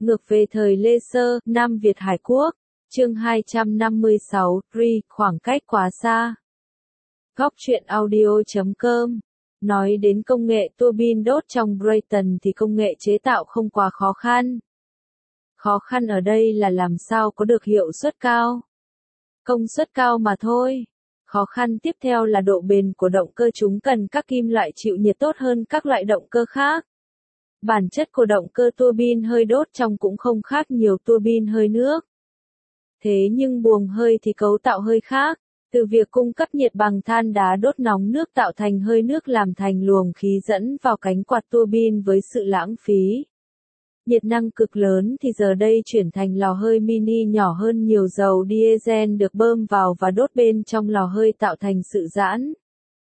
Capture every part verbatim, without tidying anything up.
Ngược về thời Lê Sơ, Nam Việt Hải Quốc, chương hai trăm năm mươi sáu, Re, khoảng cách quá xa. Góc truyện audio.com Nói đến công nghệ tua bin đốt trong Brayton thì công nghệ chế tạo không quá khó khăn. Khó khăn ở đây là làm sao có được hiệu suất cao, công suất cao mà thôi. Khó khăn tiếp theo là độ bền của động cơ, chúng cần các kim loại chịu nhiệt tốt hơn các loại động cơ khác. Bản chất của động cơ tua bin hơi đốt trong cũng không khác nhiều tua bin hơi nước. Thế nhưng buồng hơi thì cấu tạo hơi khác, từ việc cung cấp nhiệt bằng than đá đốt nóng nước tạo thành hơi nước làm thành luồng khí dẫn vào cánh quạt tua bin với sự lãng phí nhiệt năng cực lớn thì giờ đây chuyển thành lò hơi mini nhỏ hơn nhiều. Dầu diesel được bơm vào và đốt bên trong lò hơi tạo thành sự giãn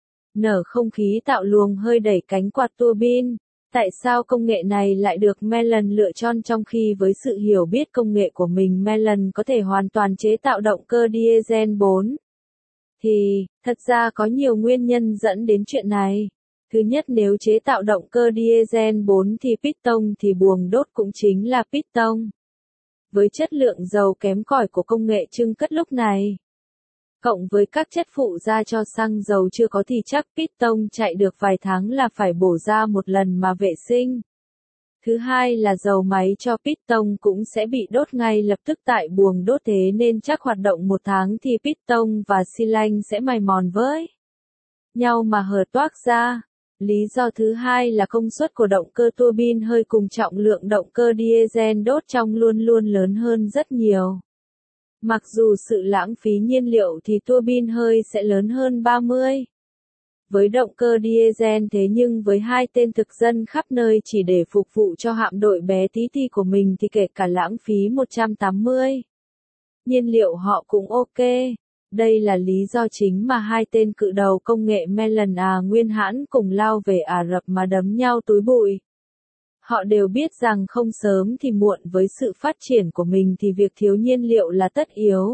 nở không khí tạo luồng hơi đẩy cánh quạt tua bin. Tại sao công nghệ này lại được Mellon lựa chọn trong khi với sự hiểu biết công nghệ của mình Mellon có thể hoàn toàn chế tạo động cơ diesel bốn? Thì, thật ra có nhiều nguyên nhân dẫn đến chuyện này. Thứ nhất, nếu chế tạo động cơ diesel bốn thì piston thì buồng đốt cũng chính là piston. Với chất lượng dầu kém cỏi của công nghệ chưng cất lúc này, cộng với các chất phụ gia cho xăng dầu chưa có thì chắc piston chạy được vài tháng là phải bổ ra một lần mà vệ sinh. Thứ hai là dầu máy cho piston cũng sẽ bị đốt ngay lập tức tại buồng đốt, thế nên chắc hoạt động một tháng thì piston và xi lanh sẽ mài mòn với nhau mà hở toác ra. Lý do thứ hai là công suất của động cơ tua bin hơi cùng trọng lượng động cơ diesel đốt trong luôn luôn lớn hơn rất nhiều. Mặc dù sự lãng phí nhiên liệu thì tua bin hơi sẽ lớn hơn ba mươi với động cơ diesel, thế nhưng với hai tên thực dân khắp nơi chỉ để phục vụ cho hạm đội bé tí ti của mình thì kể cả lãng phí một trăm tám mươi nhiên liệu họ cũng ok. Đây là lý do chính mà hai tên cự đầu công nghệ Mellon à Nguyên Hãn cùng lao về Ả Rập mà đấm nhau túi bụi. Họ đều biết rằng không sớm thì muộn với sự phát triển của mình thì việc thiếu nhiên liệu là tất yếu.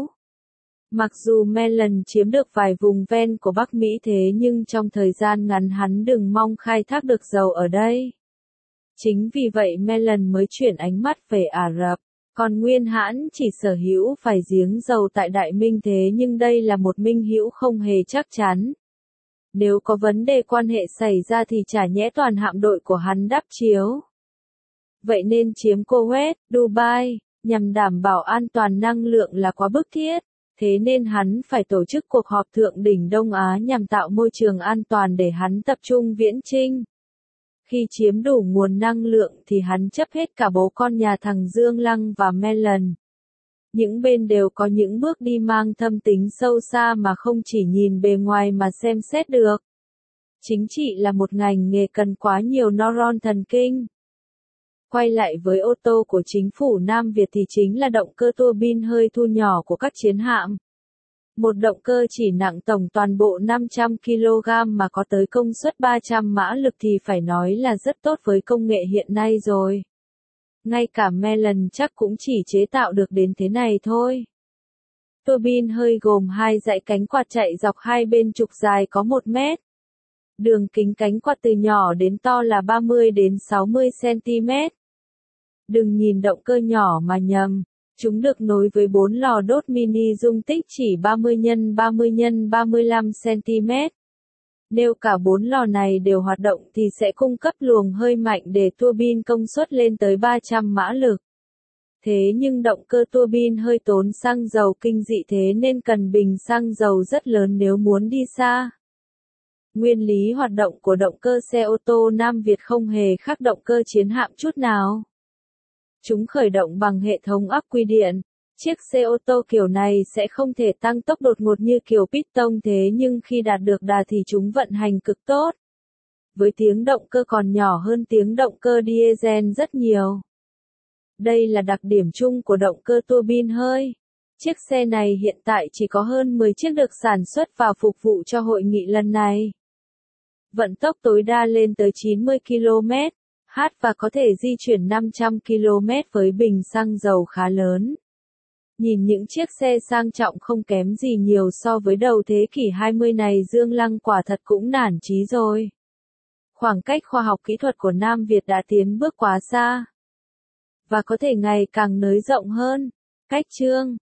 Mặc dù Mellon chiếm được vài vùng ven của Bắc Mỹ thế nhưng trong thời gian ngắn hắn đừng mong khai thác được dầu ở đây. Chính vì vậy Mellon mới chuyển ánh mắt về Ả Rập, còn Nguyên Hãn chỉ sở hữu vài giếng dầu tại Đại Minh, thế nhưng đây là một minh hữu không hề chắc chắn. Nếu có vấn đề quan hệ xảy ra thì chả nhẽ toàn hạm đội của hắn đắp chiếu. Vậy nên chiếm Kuwait, Dubai, nhằm đảm bảo an toàn năng lượng là quá bức thiết. Thế nên hắn phải tổ chức cuộc họp thượng đỉnh Đông Á nhằm tạo môi trường an toàn để hắn tập trung viễn chinh. Khi chiếm đủ nguồn năng lượng thì hắn chấp hết cả bố con nhà thằng Dương Lăng và Mellon. Những bên đều có những bước đi mang thâm tính sâu xa mà không chỉ nhìn bề ngoài mà xem xét được. Chính trị là một ngành nghề cần quá nhiều neuron thần kinh. Quay lại với ô tô của chính phủ Nam Việt thì chính là động cơ tua bin hơi thu nhỏ của các chiến hạm. Một động cơ chỉ nặng tổng toàn bộ năm trăm ki lô gam mà có tới công suất ba trăm mã lực thì phải nói là rất tốt với công nghệ hiện nay rồi. Ngay cả Mellon chắc cũng chỉ chế tạo được đến thế này thôi. Tua bin hơi gồm hai dãy cánh quạt chạy dọc hai bên trục dài có một mét. Đường kính cánh quạt từ nhỏ đến to là ba mươi đến sáu mươi xăng ti mét. Đừng nhìn động cơ nhỏ mà nhầm, chúng được nối với bốn lò đốt mini dung tích chỉ ba mươi nhân ba mươi nhân ba mươi lăm xăng ti mét. Nếu cả bốn lò này đều hoạt động thì sẽ cung cấp luồng hơi mạnh để tua bin công suất lên tới ba trăm mã lực. Thế nhưng động cơ tua bin hơi tốn xăng dầu kinh dị, thế nên cần bình xăng dầu rất lớn nếu muốn đi xa. Nguyên lý hoạt động của động cơ xe ô tô Nam Việt không hề khác động cơ chiến hạm chút nào. Chúng khởi động bằng hệ thống ắc quy điện. Chiếc xe ô tô kiểu này sẽ không thể tăng tốc đột ngột như kiểu piston, thế nhưng khi đạt được đà thì chúng vận hành cực tốt. Với tiếng động cơ còn nhỏ hơn tiếng động cơ diesel rất nhiều. Đây là đặc điểm chung của động cơ tua bin hơi. Chiếc xe này hiện tại chỉ có hơn mười chiếc được sản xuất và phục vụ cho hội nghị lần này. Vận tốc tối đa lên tới chín mươi ki lô mét trên giờ và có thể di chuyển năm trăm ki lô mét với bình xăng dầu khá lớn. Nhìn những chiếc xe sang trọng không kém gì nhiều so với đầu thế kỷ hai mươi này, Dương Lăng quả thật cũng nản chí rồi. Khoảng cách khoa học kỹ thuật của Nam Việt đã tiến bước quá xa. và có thể ngày càng nới rộng hơn. Cách chương